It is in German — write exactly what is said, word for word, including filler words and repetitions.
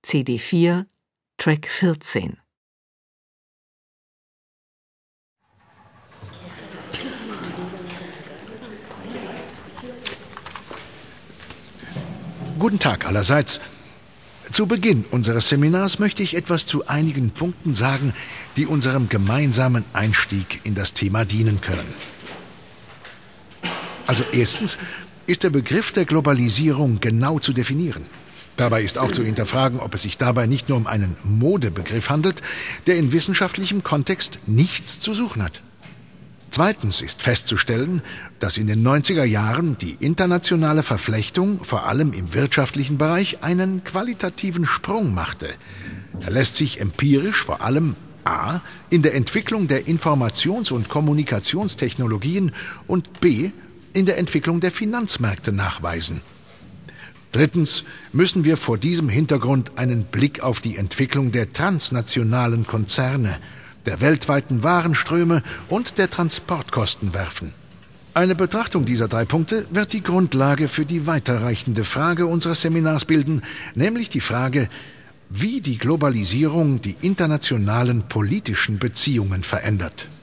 C D vier, Track vierzehn. Guten Tag allerseits. Zu Beginn unseres Seminars möchte ich etwas zu einigen Punkten sagen, die unserem gemeinsamen Einstieg in das Thema dienen können. Also erstens ist der Begriff der Globalisierung genau zu definieren. Dabei ist auch zu hinterfragen, ob es sich dabei nicht nur um einen Modebegriff handelt, der in wissenschaftlichem Kontext nichts zu suchen hat. Zweitens ist festzustellen, dass in den neunziger Jahren die internationale Verflechtung vor allem im wirtschaftlichen Bereich einen qualitativen Sprung machte. Er lässt sich empirisch vor allem a. in der Entwicklung der Informations- und Kommunikationstechnologien und b. in der Entwicklung der Finanzmärkte nachweisen. Drittens müssen wir vor diesem Hintergrund einen Blick auf die Entwicklung der transnationalen Konzerne, der weltweiten Warenströme und der Transportkosten werfen. Eine Betrachtung dieser drei Punkte wird die Grundlage für die weiterreichende Frage unseres Seminars bilden, nämlich die Frage, wie die Globalisierung die internationalen politischen Beziehungen verändert.